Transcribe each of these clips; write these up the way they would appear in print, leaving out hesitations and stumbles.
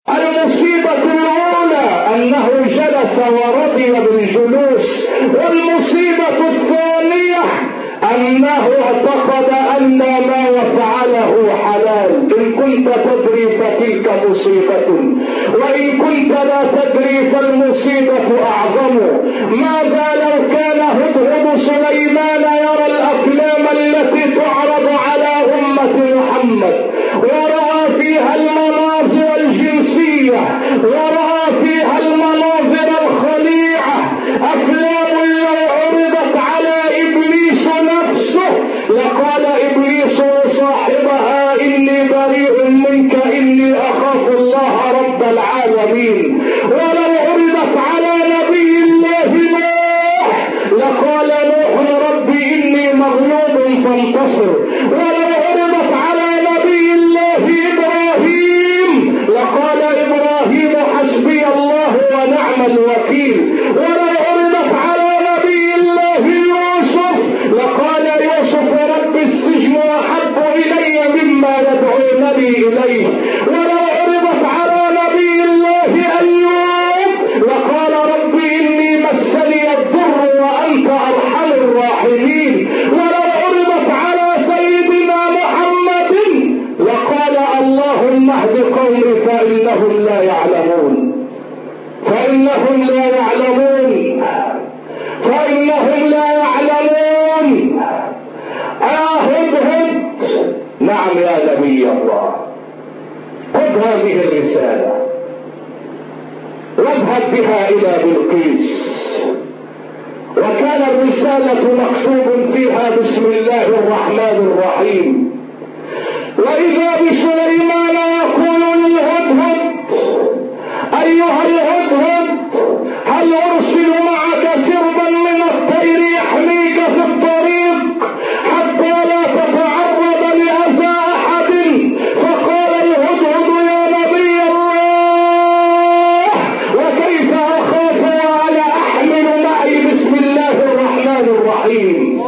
المصيبة الأولى أنه جلس ورضي بالجلوس، والمصيبة الثانية أنه اعتقد أن ما يفعله حلال. إن كنت تدري فتلك مصيبة، وإن كنت لا تدري فالمصيبة أعظم. ماذا لو كان هدهد سليمان يرى الأفلام التي تعرض على أمة محمد، ورأى فيها المناظر الجنسية، ورأى فيها المناظر الخليعة، أفلام لو عرضت على إبليس نفسه لقال إبليس لصاحبها إني بريء منك إني أخاف الله رب العالمين. ولو عرضت على نبي الله نوح لقال نوح ربي إني مغلوب فانتصر. ولو عرضت على نبي الله إبراهيم لقال إبراهيم حسبي الله ونعم الوكيل. ولو عرضت على نبي الله يوسف لقال يوسف رب السجن أحب إلي مما يدعونني إليه. ولو عرضت على نبي الله أيوب لقال رب إني مسني الضر وأنت أرحم الراحمين. ولو عرضت على سيدنا محمد لقال اللهم اهد قومي فإنهم لا يعلمون، فإنهم لا يعلمون، فإنهم لا يعلمون. هدهد، نعم يا نبي الله، خذ هذه الرسالة واذهب بها إلى بلقيس. وكان الرسالة مكتوب فيها بسم الله الرحمن الرحيم. وإذا بسليمان يقول للهدهد أيها الهدهد هل أرسل معك سربا من الطير يحميك في الطريق حتى لا تتعرض لأذى أحد؟ فقال الهدهد يا نبي الله وكيف أخاف وأنا أحمل معي بسم الله الرحمن الرحيم.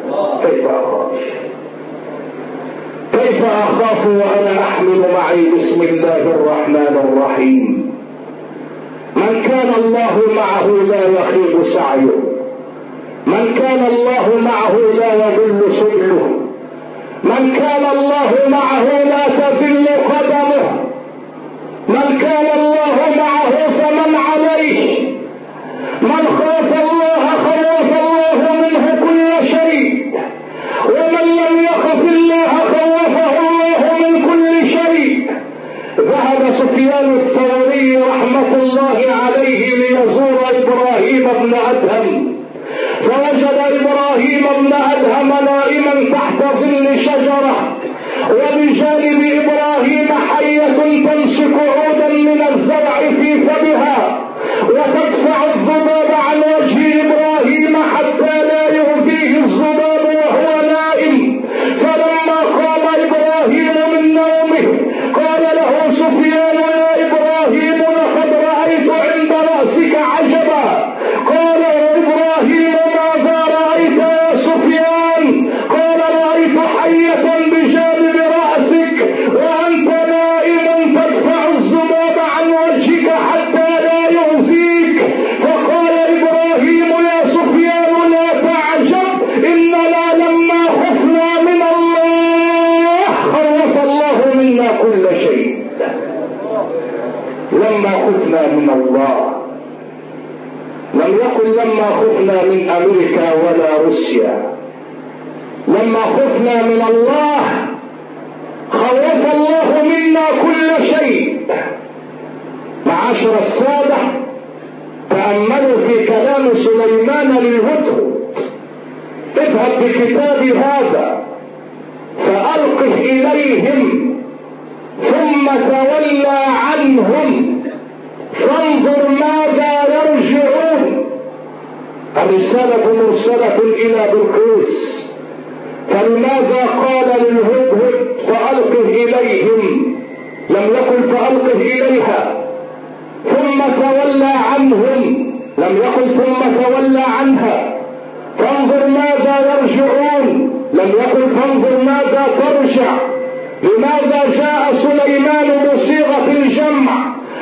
كيف أخاف وأنا أحمل معي بسم الله الرحمن الرحيم. من كان الله معه لا يخيب سعيه، من كان الله معه لا يضل سبله، من كان الله معه لا تذل قدمه، من كان الله معه فمن عليه. من خاف الله خوف الله منه كل شيء، ومن لم يخف الله خوفه الله من كل شيء. ذهب سفيان الثوري رحمة الله عليه ليزور إبراهيم بن أدهم، فوجد إبراهيم بن أدهم نائما تحت ظل شجرة، وبجانب إبراهيم حية تمسك عودا من الزرع في فمها وتدفع الذباب عن وجه إبراهيم حتى لا يؤذيه الذباب وهو نائم. فلما قام إبراهيم من نومه قال له سفيان يا إبراهيم لقد رأيت عند رأسك عجبا. قال إبراهيم ماذا رأيت يا سفيان؟ قال رأيت حية بجانب رأسك وأنت نائم تدفع الذباب عن وجهك حتى لا يؤذيك. فقال إبراهيم يا سفيان لا تعجب إننا لما خفنا من الله خوف الله منا كل شيء. لما خفنا من الله، لم يكن لما خفنا من أمريكا ولا روسيا، لما خفنا من الله خوف الله منا كل شيء. معاشر السادة، تأملوا في كلام سليمان للهدهد. اذهب بكتابي هذا فألقه إليهم ثم تولى عنهم فانظر ماذا يرجعون. الرسالة مرسلة إلى بلقيس، فلماذا قال للهدهد فألقه إليهم؟ لم يقل فألقه إليها. ثم تولى عنهم، لم يقل ثم تولى عنها. فانظر ماذا يرجعون، لم يقل فانظر ماذا ترجع. لماذا جاء سليمان بصيغة الجمع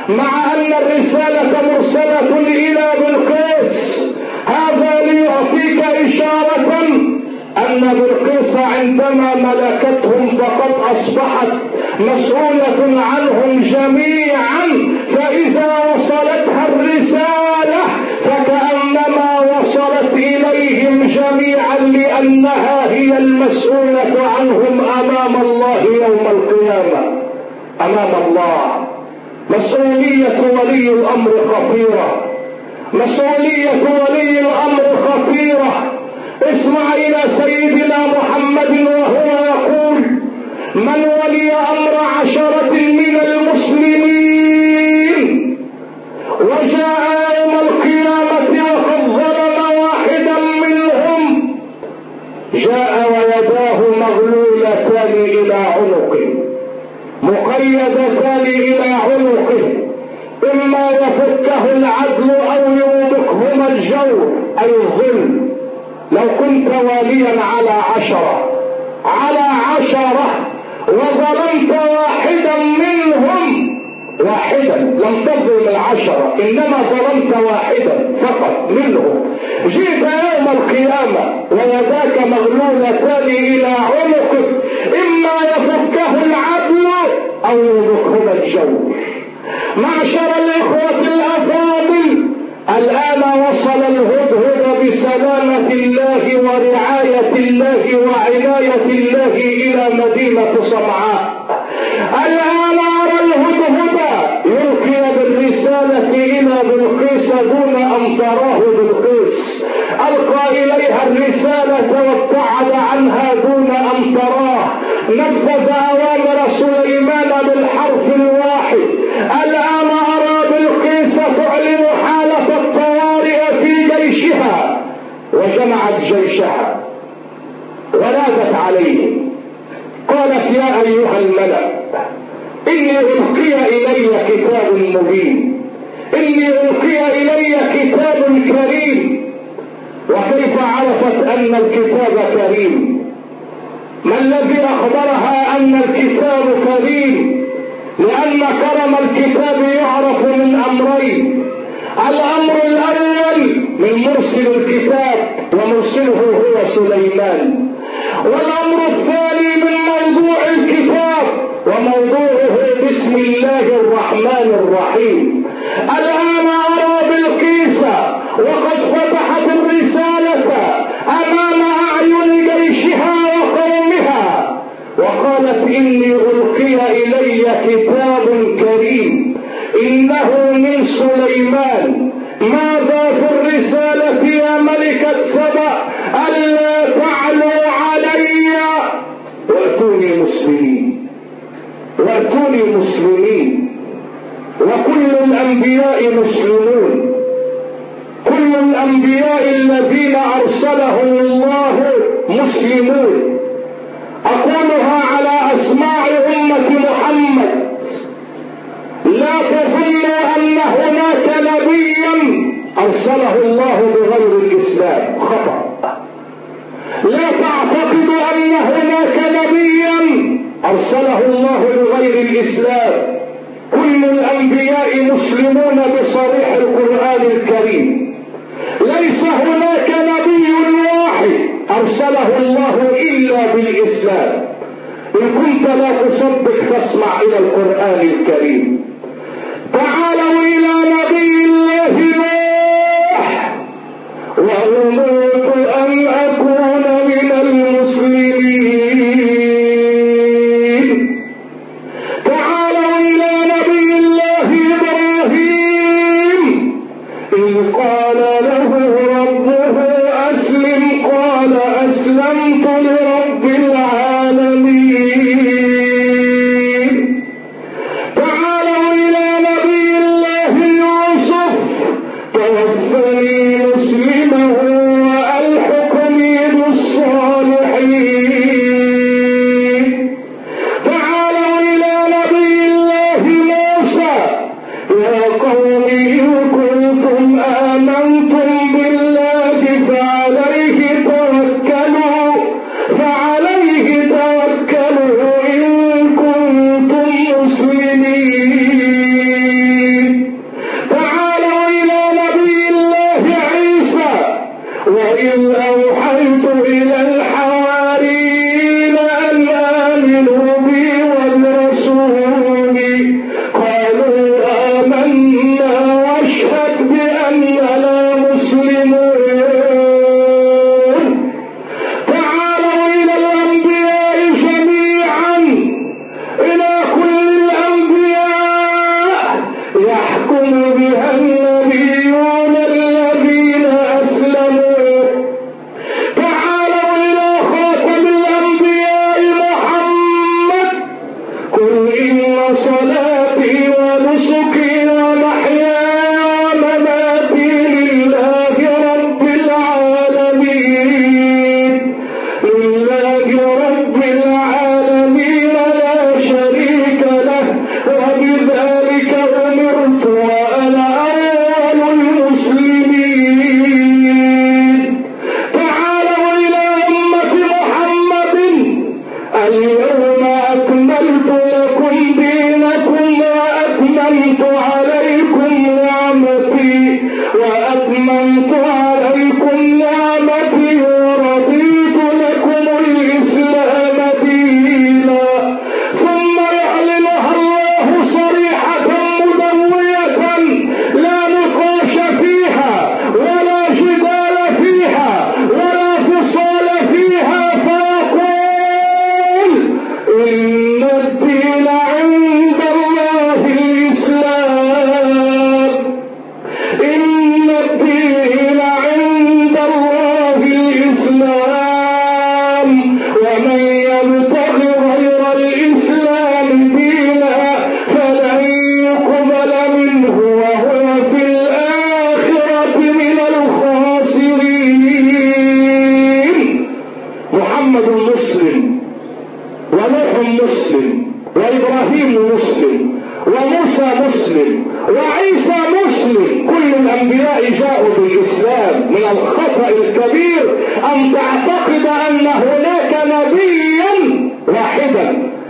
مع أن الرسالة مرسلة إلى بلقيس. هذا ليعطيك إشارة أن بلقيس عندما ملكتهم فقد أصبحت مسؤولة عنهم جميعا، فإذا وصلتها الرسالة فكأنما وصلت إليهم جميعا، لأنها هي المسؤولة عنهم أمام الله يوم القيامة. أمام الله مسؤولية ولي الأمر خطيرة، مسؤولية ولي الأمر خطيرة. اسمع إلى سيدنا محمد وهو يقول: من ولي أمر 10 من المسلمين وجاء يوم القيامة وقد ظلم واحدا منهم، جاء ويداه مغلولتان إلى عنقه، مقيدتان إلى عنقه، إما يفكه العدل أو يوبقهما الجور أي الظلم. لو كنت واليا على 10 وظلمت واحدا منهم، واحدا لم تظلم 10 إنما ظلمت واحدا فقط منهم، جئت يوم القيامة ويداك مغلولتان إلى عنقك، إما يفكه العدل أو يوبقهما الجور. معشر الإخوة الأفاضل، الآن وصل الهدهد بسلامة الله ورعاية الله وعناية الله إلى مدينة صنعاء. الآن أرى الهدهد يلقي بالرسالة إلى بلقيس دون أن تراه بلقيس، ألقى إليها الرسالة وابتعد عنها دون أن تراه، نفذ أوامر سليمان بالحرف الواحد. الآن أرى بلقيس تعلن حالة الطوارئ في جيشها، وجمعت جيشها ونادت عليه، قالت: يا أيها الملأ، إني ألقي إلي كتاب مبين، إني ألقي إلي كتاب كريم. وكيف عرفت أن الكتاب كريم؟ ما الذي أخبرها أن الكتاب كريم؟ لأن كرم الكتاب يعرف من أمرين: الأمر الأول من مرسل الكتاب، ومرسله هو سليمان، والأمر الثاني من موضوع الكتاب، وموضوعه بسم الله الرحمن الرحيم. الآن أرى بلقيس وقد فتحت الرسالة أمام أعين جيشها وقومها، وقالت: إني ألقي إلي كتاب كريم، إنه من سليمان. ماذا في الرسالة يا ملكة سبأ؟ ألا تعلوا علي وأتوني مسلمين، وأتوني مسلمين. وكل الأنبياء مسلمون، كل الأنبياء الذين أرسلهم الله مسلمون. أقولها على أسماع أمة محمد: لا تظنوا أن هناك نبيا أرسله الله بغير الإسلام، خطأ. لا تعتقدوا أن هناك نبيا أرسله الله بغير الإسلام. كل الأنبياء مسلمون بصريح القرآن الكريم. ليس هناك نبي واحد أرسله الله إلا بالإسلام. إن كنت لا تصدق فاسمع إلى القرآن الكريم. تعالوا إلى نبي الله نوح: وأمرت أن أكون من المسلمين. تعالوا إلى نبي الله إبراهيم: إذ قال له ربه أسلم، قال أسلمت لرب العالمين. تعالوا إلى نبي الله يوسف: توفني مسلما اليوم أكملت لكم دينكم وأتممت عليكم نعمتي ورضيت لكم الإسلام دينا. ثم يعلنها الله صريحة مدوية لا نقاش فيها ولا جدال فيها ولا فصال فيها، فيقول إن الدين عند الله الإسلام، إن الدين عند الله الإسلام، ومن يبتغ غير الإسلام دينا فلن يقبل منه وهو في الآخرة من الخاسرين. محمد مسلم، ونوح مسلم، وإبراهيم مسلم، وموسى مسلم، وعيسى مسلم. كل الأنبياء جاءوا بالإسلام. من الخطأ الكبير أن تعتقد أن هناك نبيا واحدا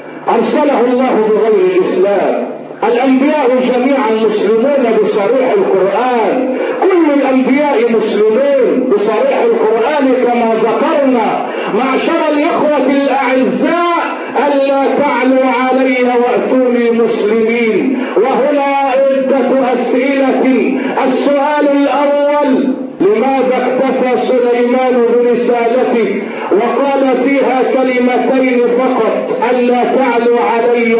أرسله الله بغير الإسلام. الأنبياء جميعا مسلمون بصريح القرآن، كل الأنبياء مسلمون بصريح القرآن كما ذكرنا. معشر الإخوة الأعزاء، ألا تعلوا علي وأتوني مسلمين. وهنا عدة أسئلة. السؤال الأول: لماذا اكتفى سليمان برسالته وقال فيها كلمتين فقط: ألا تعلوا علي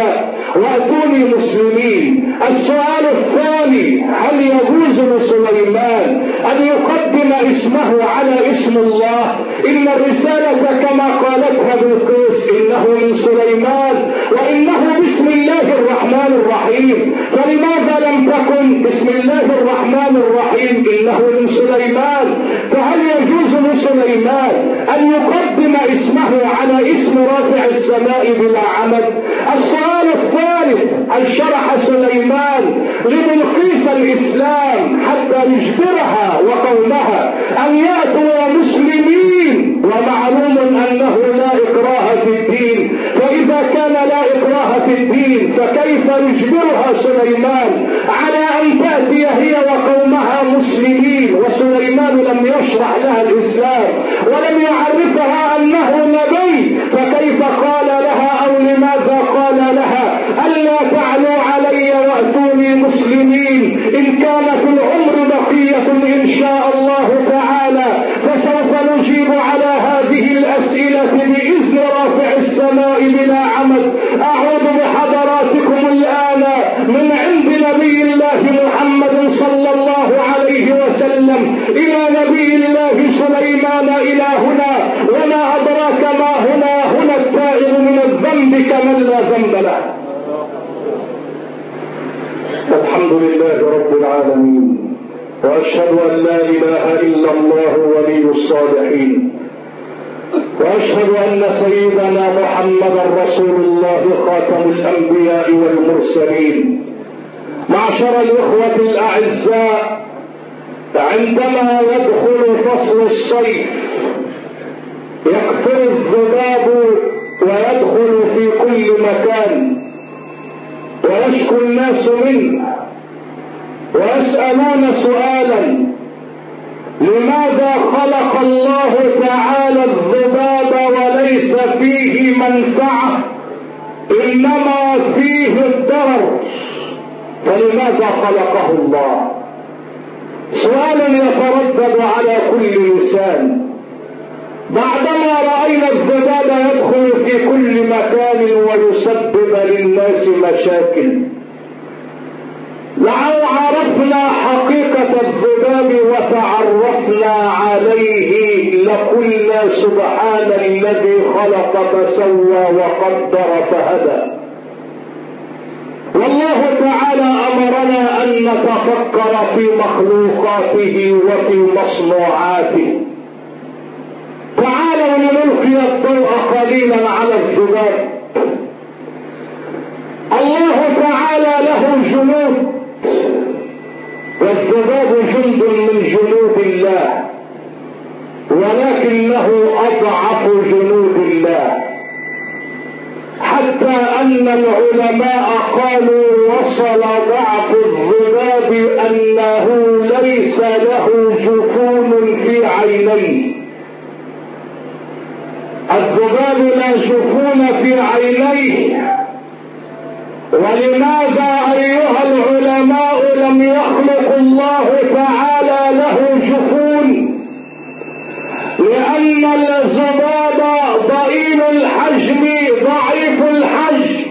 وأتوني مسلمين؟ السؤال الثاني: هل يجوز لسليمان أن يقدم اسمه على اسم الله؟ إن الرسالة كما قالتها بلقيس إنه من سليمان وإنه بسم الله الرحمن الرحيم، فلماذا لم تكن بسم الله الرحمن الرحيم إنه من سليمان؟ فهل يجوز لسليمان أن يقدم اسمه على اسم رافع السماء بلا عمد؟ السؤال الثالث: هل شرح سليمان لبلقيس الإسلام حتى يجبرها وقومها أن يأتوا مسلمين؟ ومعلوم أنه لا إكراه في الدين، فإذا كان لا إكراه في الدين فكيف يجبرها سليمان على أن تأتي هي وقومها مسلمين؟ وسليمان لم يشرح لها الإسلام ولم يعرفها أنه نبي، فكيف قال لها أو لماذا قال لها ألا تعلوا علي وأتوني مسلمين؟ إن كان في العمر بقية إن شاء الله تعالى فسوف نجيب على هذه الأسئلة بإذن رافع السماء بلا عمد. أعوذ بحضراتكم الآن من عند نبي الله محمد صلى الله عليه وسلم إلى نبي الله سليمان إلى هنا، وما أدراك ما هنا. هنا التائب من الذنب كمن لا ذنب له. الحمد لله رب العالمين، وأشهد أن لا إله إلا الله ولي الصالحين، وأشهد أن سيدنا محمدا رسول الله خاتم الأنبياء والمرسلين. معشر الإخوة الأعزاء، عندما يدخل فصل الصيف يكثر الذباب ويدخل في كل مكان ويشكو الناس منه ويسألون سؤالا: لماذا خلق الله تعالى الذباب وليس فيه منفعة إنما فيه الضرر؟ فلماذا خلقه الله؟ سؤال يتردد على كل إنسان بعدما رأينا الذباب يدخل في كل مكان ويسبب للناس مشاكل. لو عرفنا حقيقة الذباب وتعرفنا عليه لقلنا سبحان الذي خلق فسوى وقدر فهدى. والله تعالى أمرنا أن نتفكر في مخلوقاته وفي مصنوعاته. تعالوا لنلقي الضوء قليلا على الذباب. الله تعالى له جنود، والذباب جند من جنود الله، ولكنه أضعف جنود الله. حتى أن العلماء قالوا وصل ضعف الذباب أنه ليس له جفون في عينيه. الذباب لا جفون في عينيه. ولماذا أيها العلماء لم يخلق الله تعالى له جفون؟ لأن الذباب ضئيل الحجم ضعيف الحجم،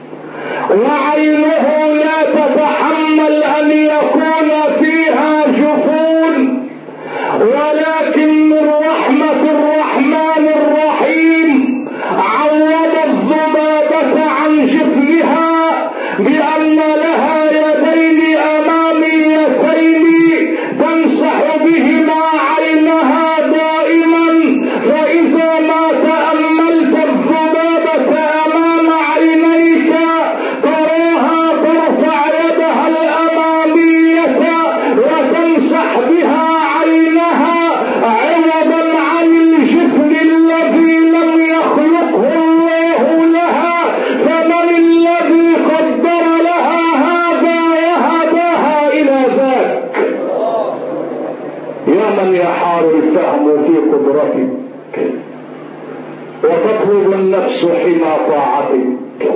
وعينه لا تتحمل أن يكون فيها جفون، ولكن من رحمة الرحمن الرحيم عوض الذبابة عن جفنها بأن لها يدين أماميتين تمسح بهما عينها دائما، فإذا ما تأملت الذبابة أمام عينيك تراها ترفع يدها الأمامية وتمسح بها عينها عوضا عن الجفن الذي لم يخلقه الله لها. فمن الذي قدر لها هذا وهداها إلى ذاك؟ يا من يحار الفهم في قدرتك وتطلب النفس حمى طاعتك،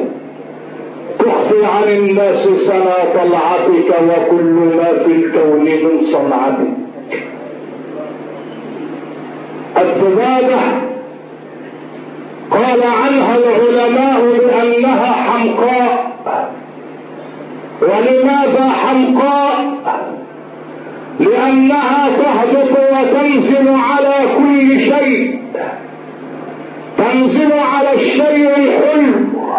تخفي عن الناس سنا طلعتك وكل ما في الكون من صنعتك. الذبابة قال عنها العلماء بأنها حمقاء. ولماذا حمقاء؟ لأنها تهبط وتنزل على كل شيء، تنزل على الشيء الحلو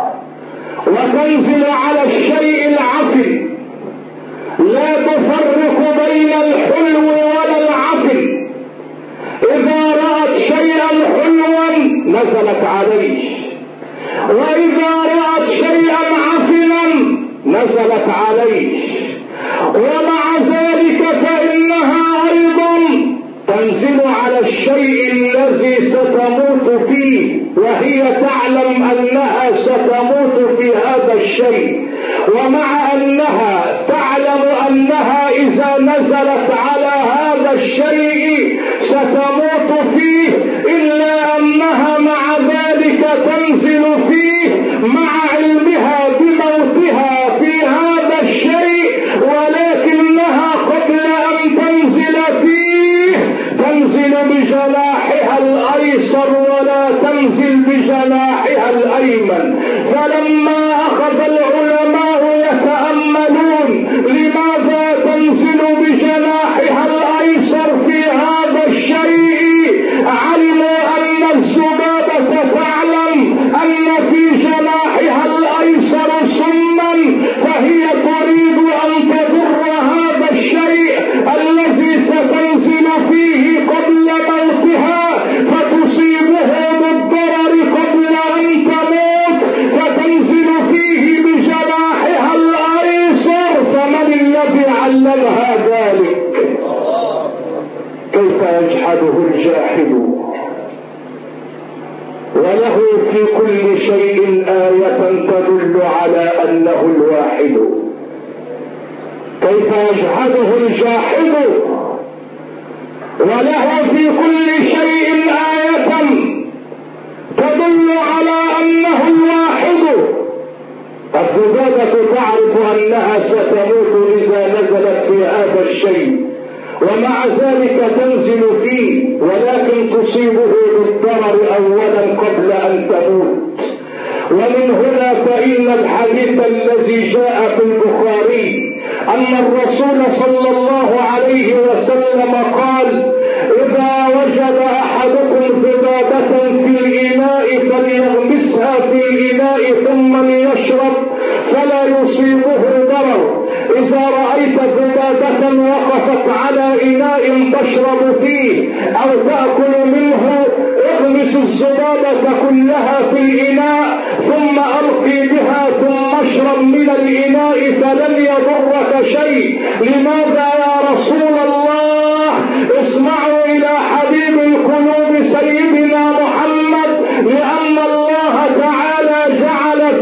وتنزل على الشيء العفن، لا تفرق بين الحلو ولا العفن. إذا رأت شيئا حلوا نزلت عليه، وإذا رأت شيئا عفنا نزلت عليه. ومع ذلك فإنها أيضا تنزل على الشيء الذي ستموت فيه، وهي تعلم أنها ستموت في هذا الشيء، ومع أنها تعلم أنها إذا نزلت على هذا الشيء ستموت فيه، إلا أنها مع ذلك تنزل فيه مع علمها بموتها في هذا الشيء، ولكنها قبل أن تنزل فيه تنزل بجناحها الأيسر ولا تنزل بجناحها الأيمن. فلما أخذ العلماء يتأملون لماذا تنزل بجناحها الأيسر في هذا الشيء، علموا أن الذبابة تعلم أن في جناحها الأيسر سما، فهي تريد أن تضر هذا الشيء الذي ستنزل فيه قبل موتها، فتصيبه بالضرر قبل أن تموت، فتنزل فيه بجناحها الأيسر. فمن الذي علمها ذلك؟ كيف يجحده الجاحد وله في كل شيء آية تدل على أنه الواحد؟ كيف يجحده الجاحد وله في كل شيء آية تدل على أنه الواحد؟ الذبابة تعرف أنها ستموت إذا نزلت في هذا الشيء، ومع ذلك تنزل فيه، ولكن تصيبه بالضرر أولا قبل أن تموت. ومن هنا فإن الحديث الذي جاء في البخاري أن الرسول صلى الله عليه وسلم قال: إذا وجد أحدكم ذبابة في الإناء فليغمسها في الإناء ثم ليشرب فلا يصيبه ضرر. إذا رأيت ذبابة وقفت على إناء تشرب فيه أو تأكل منه اغمس الذبابة كلها في الإناء ثم ألقي بها ثم اشرب من الإناء فلن يضرك شيء. لماذا يا رسول الله؟ اسمعوا إلى حبيب القلوب سيدنا محمد، لأن الله تعالى جعل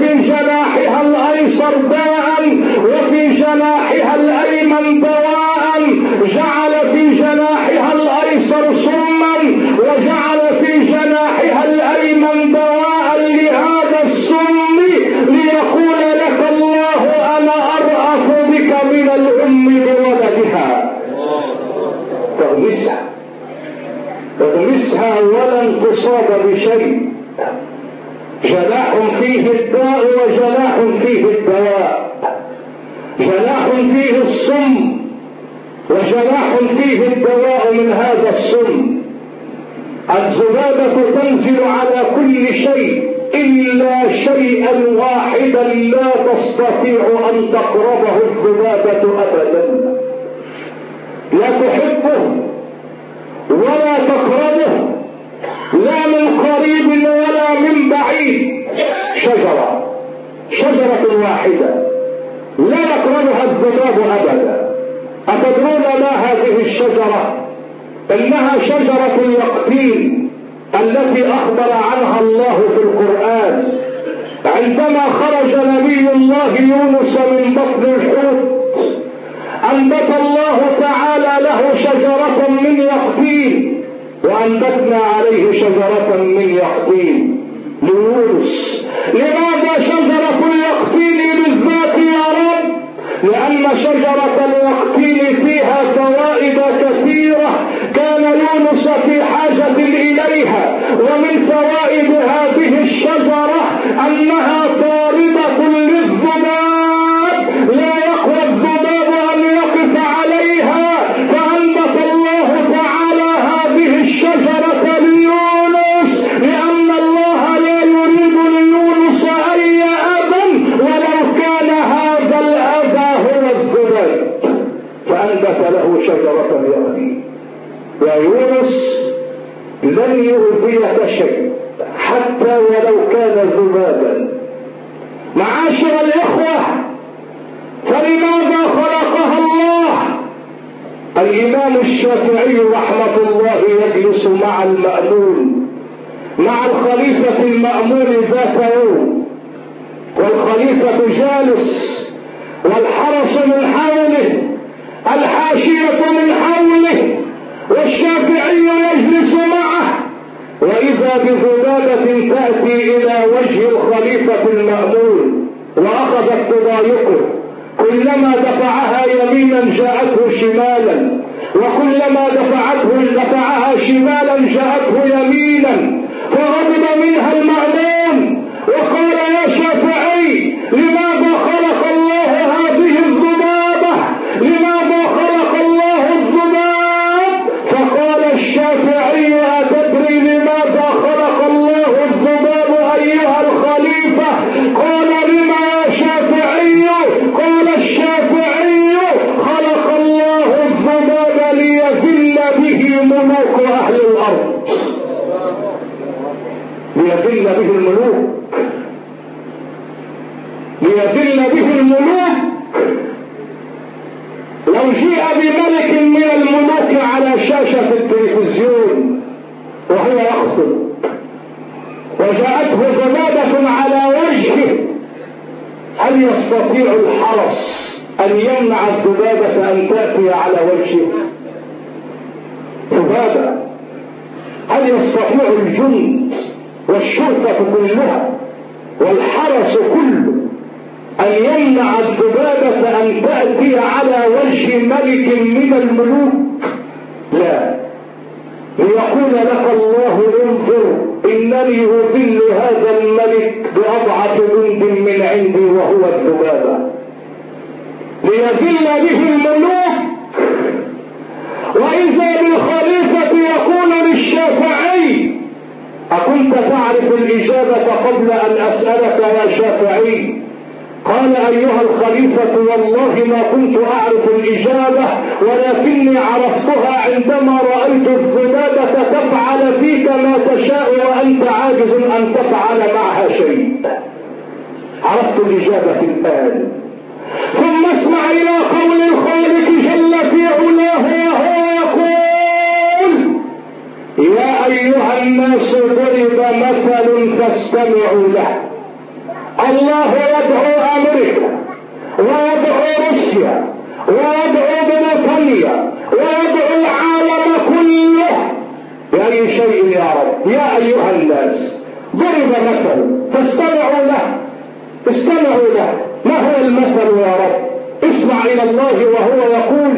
تمسها ولن تصاب بشيء. جناح فيه الداء وجناح فيه الدواء، جناح فيه السم وجناح فيه الدواء من هذا السم. الذبابة تنزل على كل شيء إلا شيئا واحدا لا تستطيع أن تقربه الذبابة أبدا، لا تحبه ولا تقربه لا من قريب ولا من بعيد. شجرة واحدة لا يقربها الذباب أبدا. أتدرون ما هذه الشجرة؟ إنها شجرة اليقطين التي أخبر عنها الله في القرآن عندما خرج نبي الله يونس من بطن الحوت، أنبت الله تعالى له شجرة من يقطين، وأنبتنا عليه شجرة من يقطين ليونس. لماذا شجرة اليقطين بالذات يا رب؟ لأن شجرة اليقطين فيها فوائد كثيرة كان يونس في حاجة إليها. ومن فوائد هذه الشجرة أنها طاردة للذباب، لا يقوى الذباب أن يقف عليها، فأنبت الله تعالى هذه الشجرة ليونس لأن الله لا يريد ليونس أي أذى ولو كان هذا الأذى هو الذباب، فأنبت له شجرة يقطين. يا يونس لن يؤذيك شيء حتى ولو كان ذبابا. معاشر الإخوة، فلماذا خلقها الله؟ الإمام الشافعي رحمة الله يجلس مع المأمون، مع الخليفة المأمون ذات يوم، والخليفة جالس والحرس من حوله، الحاشية من حوله، والشافعي يجلس معه، وإذا بذبابة تأتي إلى وجه الخليفة المأمون وأخذت تضايقه، كلما دفعها يمينا جاءته شمالا، وكلما دفعها شمالا جاءته يمينا، فغضب منها المأمون وقال: يا شافعي، لماذا خلق الله هذه الذبابة؟ لماذا خلق الله الذباب؟ فقال الشافعي: أتدري لماذا خلق الله الذباب أيها الخليفة؟ قال: لما يا شافعي؟ قال الشافعي: خلق الله الذباب ليذل به ملوك أهل الأرض. ليذل به الملوك، ليذل به الملوك. لو جيء بملك من الملوك على شاشة التلفزيون وهو يخطب وجاءته ذبابة على وجهه، هل يستطيع الحرس أن يمنع الذبابة أن تأتي على وجهه؟ ذبابة. هل يستطيع الجند والشرطة كلها والحرس كله أن يمنع الذبابة أن تأتي على وجه ملك من الملوك؟ لا. ليقول لك الله: انظر إنني أذل هذا الملك بأضعف جند من عندي وهو الذبابة. ليذل به الملوك. وإذا بالخليفة يقول للشافعي: أكنت تعرف الإجابة قبل أن أسألك يا شافعي؟ قال: أيها الخليفة، والله ما كنت أعرف الإجابة، ولكني عرفتها عندما رأيت الذبابة تفعل فيك ما تشاء وأنت عاجز أن تفعل معها شيء. عرفت الإجابة الآن. ثم اسمع إلى قول الخالق جل في علاه وهو يقول: يا أيها الناس ضرب مثل فاستمعوا له. الله يدعو أمريكا ويدعو روسيا ويدعو بريطانيا ويدعو العالم كله بأي شيء يا رب. يا أيها الناس ضرب مثل فاستمعوا له. استمعوا له. ما هو المثل يا رب؟ اسمع إلى الله وهو يقول: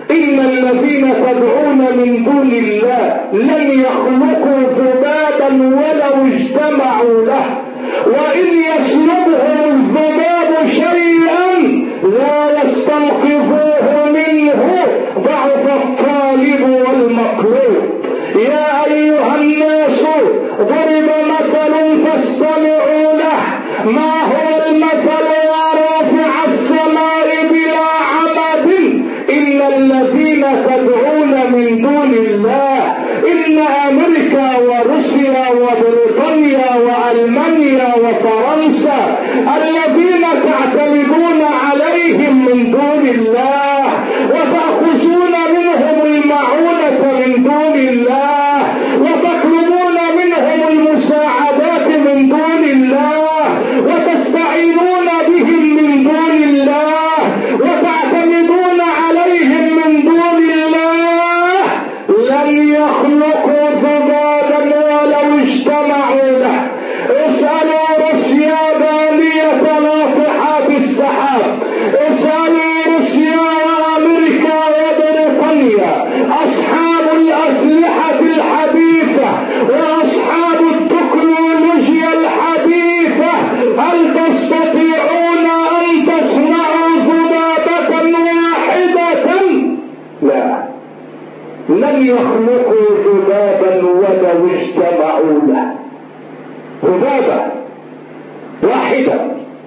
إن الذين تدعون من دون الله لن يخلقوا ذبابا ولو اجتمعوا له وإن يسلبهم الذباب شيئا لا يستنقذوه منه ضعف الطالب والمطلوب. يا أيها الناس ضرب مثل فاستمعوا له. ما هو المثل يا رافع السماء بلا عمد؟ إن الذين تدعون من دون الله إن أمريكا وروسيا وبريطانيا وألمانيا وفرنسا الذين تعتمدون عليهم من دون الله وتأخذون منهم المعونة من دون الله وتطلبون منهم المساعدات من دون الله وتستعينون بهم من دون الله وتعتمدون عليهم من دون الله لن يخلقوا ذبابا ولو اجتمعوا له. اسألوا روسيا بالية ناطحات السحاب، اسألوا روسيا وأمريكا وبريطانيا أصحاب الأسلحة الحديثة وأصحاب التكنولوجيا الحديثة، هل تستطيعون أن تصنعوا ذبابة واحدة؟ لا، لن يخلقوا ذبابا ولو اجتمعوا له. ذبابة واحدة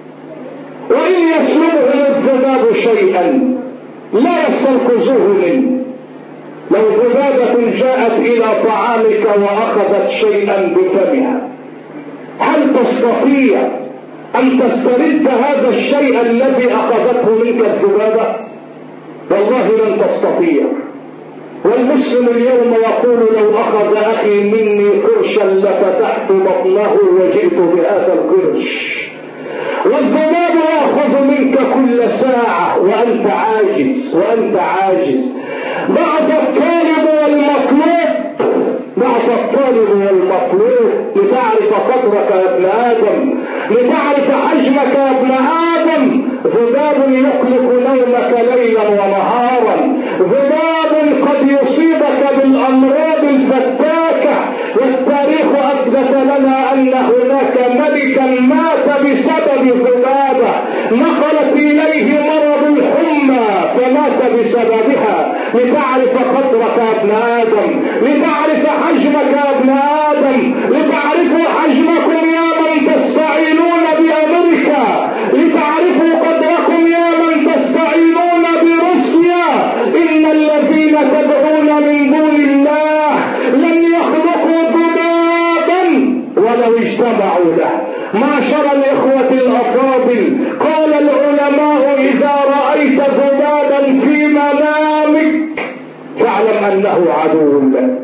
وإن يسلبهم الذباب شيئا لا يستنقذوه منه. لو ذبابة جاءت إلى طعامك وأخذت شيئا بفمها، هل تستطيع أن تسترد هذا الشيء الذي أخذته منك الذبابة؟ والله لن تستطيع. والمسلم اليوم يقول لو أخذ أخي مني قرشا لفتحت بطنه وجئت بهذا القرش. والذباب يأخذ منك كل ساعة وأنت عاجز وأنت عاجز. ضعف الطالب والمطلوب، ضعف الطالب والمطلوب. لتعرف قدرك يا ابن آدم، لتعرف حجمك يا ابن آدم. ذباب يقلق نومك ليلا ونهارا، ذباب قد يصيبك بالأمراض الفتاكة. والتاريخ أثبت لنا أن هناك ملكا مات بسبب ذبابة نقلت إليه مرض الحمى فمات بسببها. لتعرف قدرك يا ابن آدم، لتعرف حجمك يا ابن آدم، لتعرفوا حجمكم يا من تستعينون بأمريكا، لتعرفوا قدركم يا من تستعينون بروسيا. إن الذين تدعون من دون الله لن يخلقوا ذبابا ولو اجتمعوا له. معشر الإخوة الأفاضل، قال العلماء إذا رأيت ذبابا في منامك فاعلم أنه عدو لك،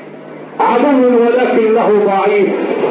عدو ولكنه ضعيف.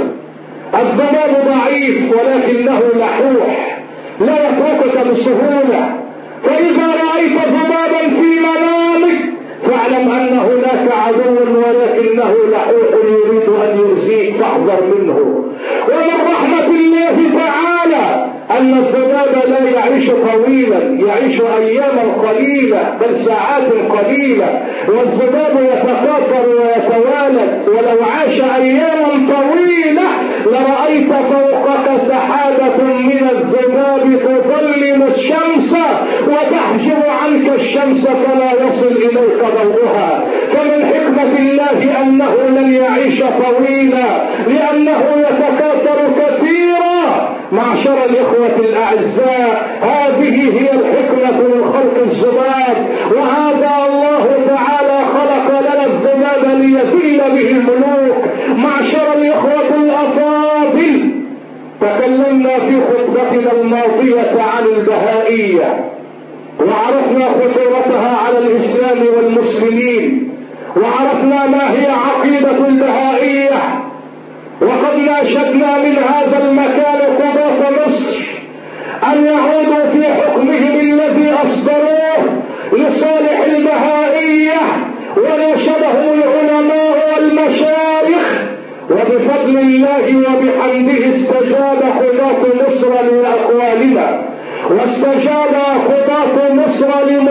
الذباب ضعيف ولكنه لحوح لا يتركك بسهولة. فإذا رأيت ذبابا في منامك فاعلم أن هناك عدو ولكنه لحوح يريد أن يؤذيك فاحذر منه. ومن رحمة الله تعالى أن الذباب لا يعيش طويلا، يعيش أياما قليلة بل ساعات قليلة. والذباب يتكاثر ويتوالد، ولو عاش أياما طويلة لرأيت فوقك سحابة من الذباب تظلم الشمس وتحجب عنك الشمس فلا يصل إليك ضوءها. فمن حكمة الله أنه لن يعيش طويلا لأنه يتكاثر كثيرا. معشر الإخوة الأعزاء، هذه هي الحكمة من خلق الذباب، وهذا الله تعالى خلق لنا الذباب ليذل به الملوك. معشر الإخوة الأفاضل، تكلمنا في خطبتنا الماضية عن البهائية وعرفنا خطورتها على الإسلام والمسلمين، وعرفنا ما هي عقيدة البهائية. وقد ناشدنا من هذا المكان قضاة مصر أن يعودوا في حكمهم الذي أصدروه لصالح البهائية، وناشدهم العلماء والمشايخ، وبفضل الله وبحمده استجاب قضاة مصر لأقوالنا. واستجاب قضاة مصر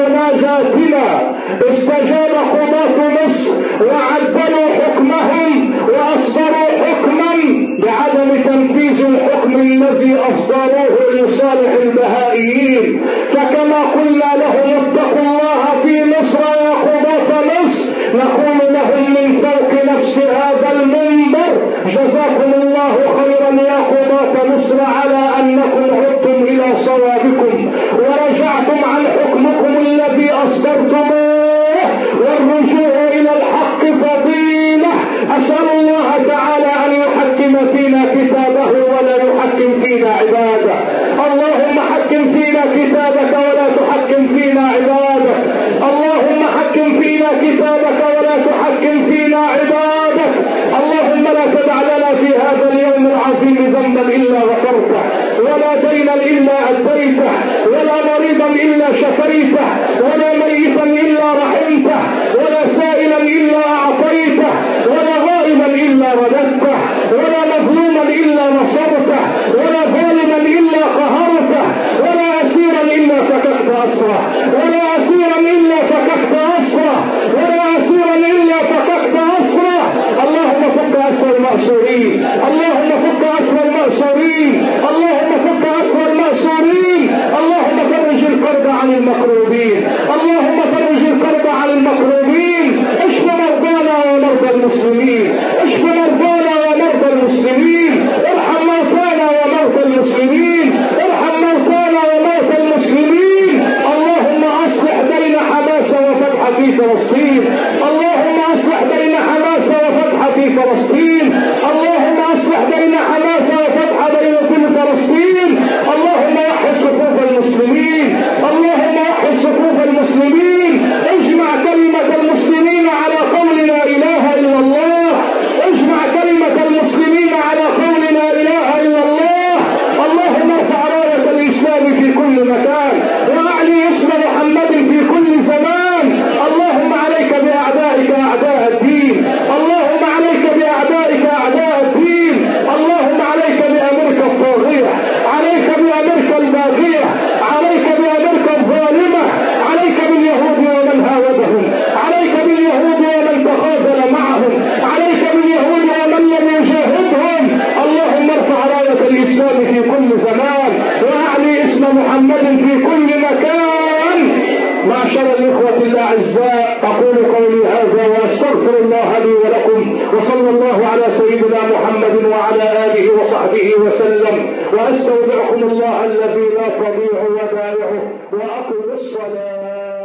لمناجاتنا، استجاب قضاة مصر وعدلوا حكمهم وأصدروا حكما بعدم تنفيذ الحكم الذي أصدروه لصالح البهائيين. فكما قلنا لهم اتقوا الله في مصر يا قضاة مصر، نقول لهم من فوق نفس هذا المنبر جزاكم الله خيرا يا قضاة مصر على أنكم عدتم إلى صوابكم ورجعتم عن حكمكم الذي أصدرتموه، والرجوع إلى الحق فضيلة. أسأل الله تعالى أن يحكم فينا كتابه ولا يحكم فينا عباده. اللهم حكم فينا كتابك ولا تحكم فينا عبادك. اللهم حكم فينا كتابك ولا تحكم فينا عبادك. اللهم لا تدع لنا في هذا اليوم العظيم ذنبا إلا غفرته، ولا دينا إلا أديته، ولا مريضا إلا شفيته، ولا ميتا إلا رحمته، ولا سائلا إلا أعطيته، ولا غائبا إلا رددته، ولا مظلوما إلا نصرته، ولا ظالما إلا قهرته، ولا أسيرا إلا فككت أسره، ولا أسيرا إلا فككت أسره، ولا أسيرا إلا فككت أسره. اللهم فك أسر المأسورين، اللهم فك أسر المأسورين، اللهم فك أسر المأسورين، اللهم فرج الكرب عن المكروبين، اللهم فرج الكرب عن المكروبين. اشف مرضانا ومرضى المسلمين، اشف مرضانا ومرضى المسلمين، ارحم موتانا وموتى المسلمين، ارحم موتانا وموتى المسلمين. اللهم اصلح بين حماس وفتح في فلسطين، اللهم اصلح بين حماس وفتح في فلسطين، اللهم اصلح بين حماس وفتح بين كل فلسطين. اللهم وحد صفوف المسلمين، اللهم وحد صفوف المسلمين. اجمع كلمة المسلمين على قول لا اله الا الله، اجمع كلمة المسلمين على قول لا اله الا الله. اللهم ارفع راية الاسلام في كل مكان، واعلي اسم محمد في كل زمان. اللهم عليك باعدائك اعداء الدين، اللهم عليك باعدائك اعداء الدين، اللهم عليك بامريكا الطاغية، عليك بامريكا الباغية، عليك بامريكا الظالمة، عليك باليهود ومن هاودهم، عليك باليهود ومن تخاذل معهم، عليك باليهود ومن لم يجاهدهم. اللهم ارفع راية الاسلام في كل زمان، واعلي اسم محمد في كل مكان. معشر الاخوة الاعزاء، اقول قولي هذا واستغفر الله لي ولكم، وصلى الله على سيدنا محمد وعلى اله وصحبه وسلم، واستودعكم الله الذي لا تضيع ودائعه، واقم الصلاة.